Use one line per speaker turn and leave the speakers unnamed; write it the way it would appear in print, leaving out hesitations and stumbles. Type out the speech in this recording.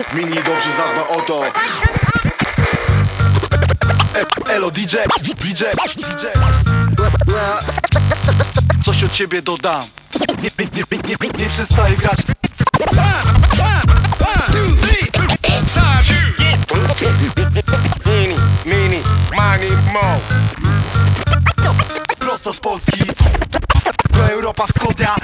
Mini dobrze zadba o to. Elo DJ. Coś od ciebie dodam. Nie przestaję grać.
Mini, Money Mo.
Prosto z Polski do Europa Wschodnia.